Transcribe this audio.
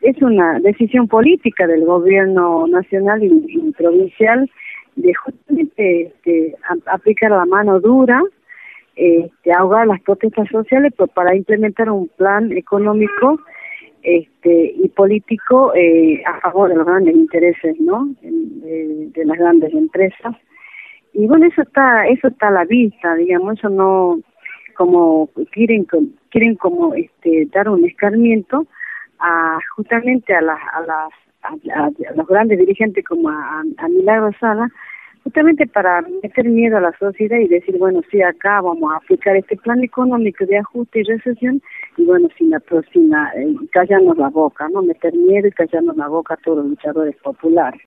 es una decisión política del gobierno nacional y provincial de justamente aplicar la mano dura, ahogar las protestas sociales para implementar un plan económico y político a favor de los grandes intereses, ¿no? De las grandes empresas. Y bueno, eso está a la vista, digamos. Eso no, como quieren como dar un escarmiento justamente a los grandes dirigentes como a Milagro Sala, justamente para meter miedo a la sociedad y decir, bueno, sí, acá vamos a aplicar este plan económico de ajuste y recesión, y bueno, callarnos la boca, ¿no? Meter miedo y callarnos la boca a todos los luchadores populares.